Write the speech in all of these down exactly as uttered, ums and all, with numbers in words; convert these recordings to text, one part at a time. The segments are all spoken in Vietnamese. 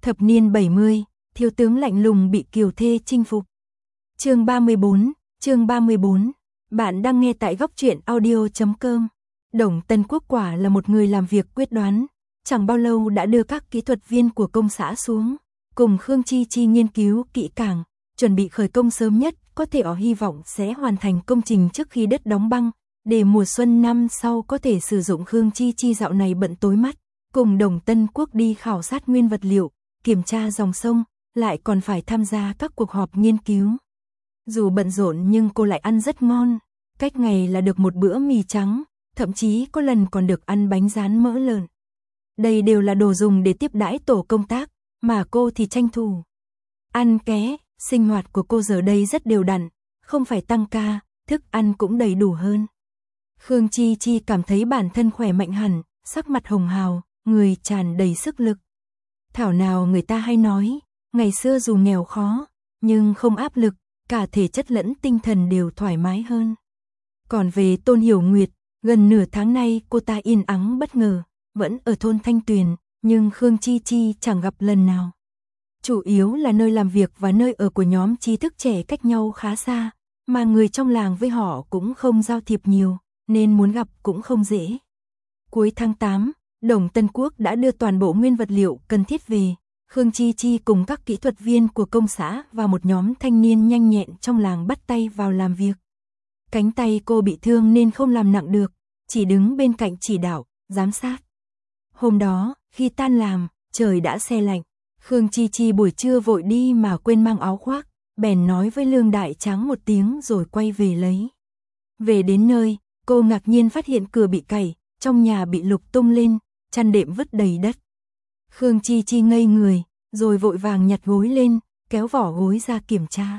Thập niên bảy mươi, thiếu tướng lạnh lùng bị kiều thê chinh phục. Chương ba mươi bốn, chương ba mươi bốn. Bạn đang nghe tại góc truyện audio chấm com. Đồng Tân Quốc quả là một người làm việc quyết đoán, chẳng bao lâu đã đưa các kỹ thuật viên của công xã xuống, cùng Khương Chi Chi nghiên cứu kỹ càng, chuẩn bị khởi công sớm nhất, có thể ở hy vọng sẽ hoàn thành công trình trước khi đất đóng băng, để mùa xuân năm sau có thể sử dụng. Khương Chi Chi dạo này bận tối mắt, cùng Đồng Tân Quốc đi khảo sát nguyên vật liệu, kiểm tra dòng sông, lại còn phải tham gia các cuộc họp nghiên cứu. Dù bận rộn nhưng cô lại ăn rất ngon, cách ngày là được một bữa mì trắng, thậm chí có lần còn được ăn bánh rán mỡ lợn. Đây đều là đồ dùng để tiếp đãi tổ công tác, mà cô thì tranh thủ ăn ké. Sinh hoạt của cô giờ đây rất đều đặn, không phải tăng ca, thức ăn cũng đầy đủ hơn. Khương Chi Chi cảm thấy bản thân khỏe mạnh hẳn, sắc mặt hồng hào, người tràn đầy sức lực. Thảo nào người ta hay nói, ngày xưa dù nghèo khó, nhưng không áp lực, cả thể chất lẫn tinh thần đều thoải mái hơn. Còn về Tôn Hiểu Nguyệt, gần nửa tháng nay cô ta yên ắng bất ngờ, vẫn ở thôn Thanh Tuyền, nhưng Khương Chi Chi chẳng gặp lần nào. Chủ yếu là nơi làm việc và nơi ở của nhóm trí thức trẻ cách nhau khá xa, mà người trong làng với họ cũng không giao thiệp nhiều, nên muốn gặp cũng không dễ. Cuối tháng tám, Đồng Tân Quốc đã đưa toàn bộ nguyên vật liệu cần thiết về. Khương Chi Chi cùng các kỹ thuật viên của công xã và một nhóm thanh niên nhanh nhẹn trong làng bắt tay vào làm việc. Cánh tay cô bị thương nên không làm nặng được, chỉ đứng bên cạnh chỉ đạo, giám sát. Hôm đó, khi tan làm, trời đã se lạnh. Khương Chi Chi buổi trưa vội đi mà quên mang áo khoác, bèn nói với Lương Đại Tráng một tiếng rồi quay về lấy. Về đến nơi, cô ngạc nhiên phát hiện cửa bị cày, trong nhà bị lục tung lên, chăn đệm vứt đầy đất. Khương Chi Chi ngây người, rồi vội vàng nhặt gối lên, kéo vỏ gối ra kiểm tra.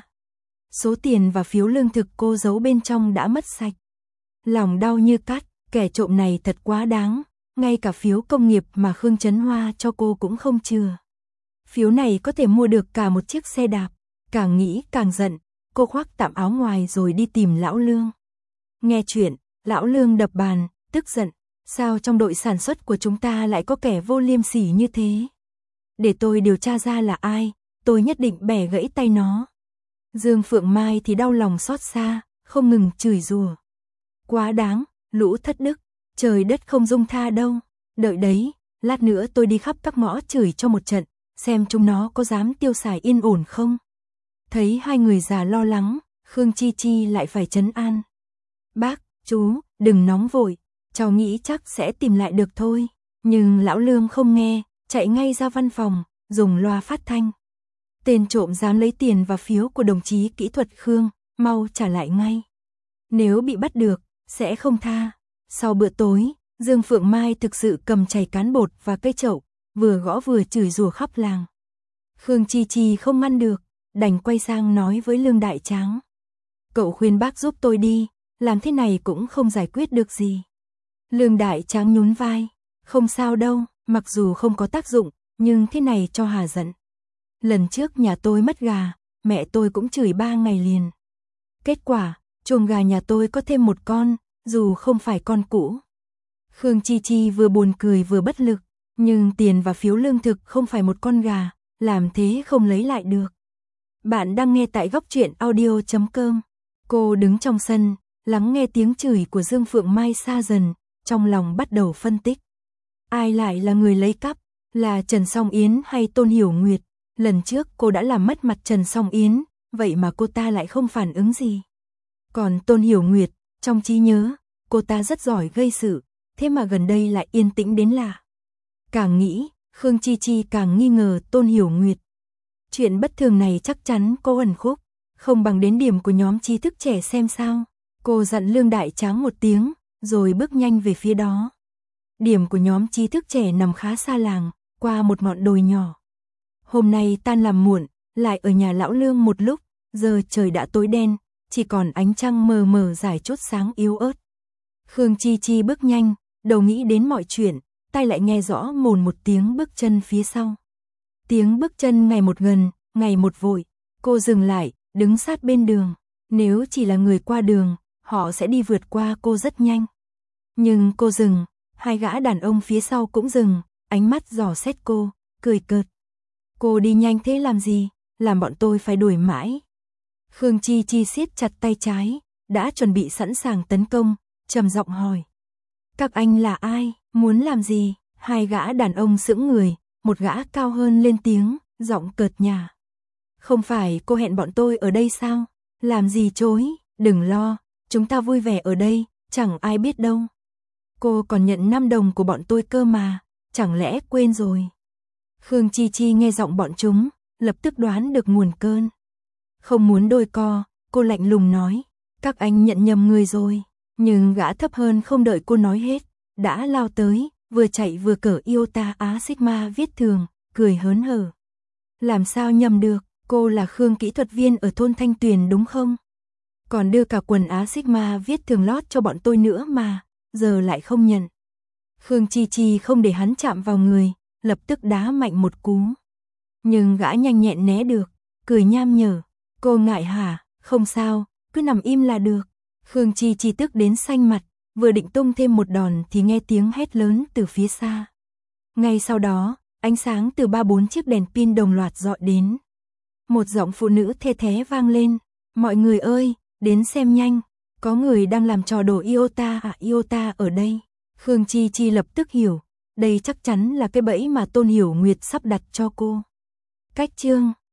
Số tiền và phiếu lương thực cô giấu bên trong đã mất sạch. Lòng đau như cắt, kẻ trộm này thật quá đáng, ngay cả phiếu công nghiệp mà Khương Trấn Hoa cho cô cũng không chừa. Phiếu này có thể mua được cả một chiếc xe đạp. Càng nghĩ càng giận, cô khoác tạm áo ngoài rồi đi tìm Lão Lương. Nghe chuyện, Lão Lương đập bàn, tức giận. Sao trong đội sản xuất của chúng ta lại có kẻ vô liêm sỉ như thế? Để tôi điều tra ra là ai, tôi nhất định bẻ gãy tay nó. Dương Phượng Mai thì đau lòng xót xa, không ngừng chửi rủa. Quá đáng, lũ thất đức, trời đất không dung tha đâu. Đợi đấy, lát nữa tôi đi khắp các ngõ chửi cho một trận, xem chúng nó có dám tiêu xài yên ổn không. Thấy hai người già lo lắng, Khương Chi Chi lại phải trấn an. Bác, chú, đừng nóng vội, cháu nghĩ chắc sẽ tìm lại được thôi. Nhưng Lão Lương không nghe, chạy ngay ra văn phòng, dùng loa phát thanh. Tên trộm dám lấy tiền và phiếu của đồng chí kỹ thuật Khương, mau trả lại ngay. Nếu bị bắt được, sẽ không tha. Sau bữa tối, Dương Phượng Mai thực sự cầm chày cán bột và cây chậu, vừa gõ vừa chửi rủa khắp làng. Khương Chi Chi không ngăn được, đành quay sang nói với Lương Đại Tráng. Cậu khuyên bác giúp tôi đi, làm thế này cũng không giải quyết được gì. Lương Đại Tráng nhún vai, không sao đâu, mặc dù không có tác dụng, nhưng thế này cho hà giận. Lần trước nhà tôi mất gà, mẹ tôi cũng chửi ba ngày liền. Kết quả, chuồng gà nhà tôi có thêm một con, dù không phải con cũ. Khương Chi Chi vừa buồn cười vừa bất lực, nhưng tiền và phiếu lương thực không phải một con gà, làm thế không lấy lại được. Bạn đang nghe tại góc truyện audio chấm com. Cô đứng trong sân, lắng nghe tiếng chửi của Dương Phượng Mai xa dần, trong lòng bắt đầu phân tích. Ai lại là người lấy cắp, là Trần Song Yến hay Tôn Hiểu Nguyệt? Lần trước cô đã làm mất mặt Trần Song Yến, vậy mà cô ta lại không phản ứng gì. Còn Tôn Hiểu Nguyệt, trong trí nhớ, cô ta rất giỏi gây sự, thế mà gần đây lại yên tĩnh đến lạ. Càng nghĩ, Khương Chi Chi càng nghi ngờ Tôn Hiểu Nguyệt. Chuyện bất thường này chắc chắn có ẩn khúc, không bằng đến điểm của nhóm trí thức trẻ xem sao. Cô dặn Lương Đại Tráng một tiếng, rồi bước nhanh về phía đó. Điểm của nhóm trí thức trẻ nằm khá xa làng, qua một ngọn đồi nhỏ. Hôm nay tan làm muộn, lại ở nhà Lão Lương một lúc, giờ trời đã tối đen, chỉ còn ánh trăng mờ mờ rải chút sáng yếu ớt. Khương Chi Chi bước nhanh, đầu nghĩ đến mọi chuyện, tai lại nghe rõ mồn một tiếng bước chân phía sau. Tiếng bước chân ngày một gần, ngày một vội. Cô dừng lại, đứng sát bên đường. Nếu chỉ là người qua đường, họ sẽ đi vượt qua cô rất nhanh. Nhưng cô dừng, hai gã đàn ông phía sau cũng dừng, ánh mắt dò xét cô, cười cợt. Cô đi nhanh thế làm gì, làm bọn tôi phải đuổi mãi. Khương Chi Chi siết chặt tay trái, đã chuẩn bị sẵn sàng tấn công, trầm giọng hỏi. Các anh là ai, muốn làm gì? Hai gã đàn ông sững người, một gã cao hơn lên tiếng, giọng cợt nhả. Không phải cô hẹn bọn tôi ở đây sao? Làm gì chối, đừng lo, chúng ta vui vẻ ở đây, chẳng ai biết đâu. Cô còn nhận năm đồng của bọn tôi cơ mà, chẳng lẽ quên rồi? Khương Chi Chi nghe giọng bọn chúng, lập tức đoán được nguồn cơn. Không muốn đôi co, cô lạnh lùng nói, các anh nhận nhầm người rồi. Nhưng gã thấp hơn không đợi cô nói hết, đã lao tới, vừa chạy vừa cởi Iota Á Sigma viết thường, cười hớn hở. Làm sao nhầm được, cô là Khương kỹ thuật viên ở thôn Thanh Tuyền đúng không? Còn đưa cả quần Á Sigma viết thường lót cho bọn tôi nữa mà, giờ lại không nhận. Khương Chi Chi không để hắn chạm vào người, lập tức đá mạnh một cú. Nhưng gã nhanh nhẹn né được, cười nham nhở. Cô ngại hả, không sao, cứ nằm im là được. Khương Chi Chi tức đến xanh mặt, vừa định tung thêm một đòn thì nghe tiếng hét lớn từ phía xa. Ngay sau đó, ánh sáng từ ba bốn chiếc đèn pin đồng loạt dọi đến. Một giọng phụ nữ the thé vang lên, mọi người ơi, đến xem nhanh, có người đang làm trò đổ Iota à Iota ở đây. Khương Chi Chi lập tức hiểu, đây chắc chắn là cái bẫy mà Tôn Hiểu Nguyệt sắp đặt cho cô. Cách chương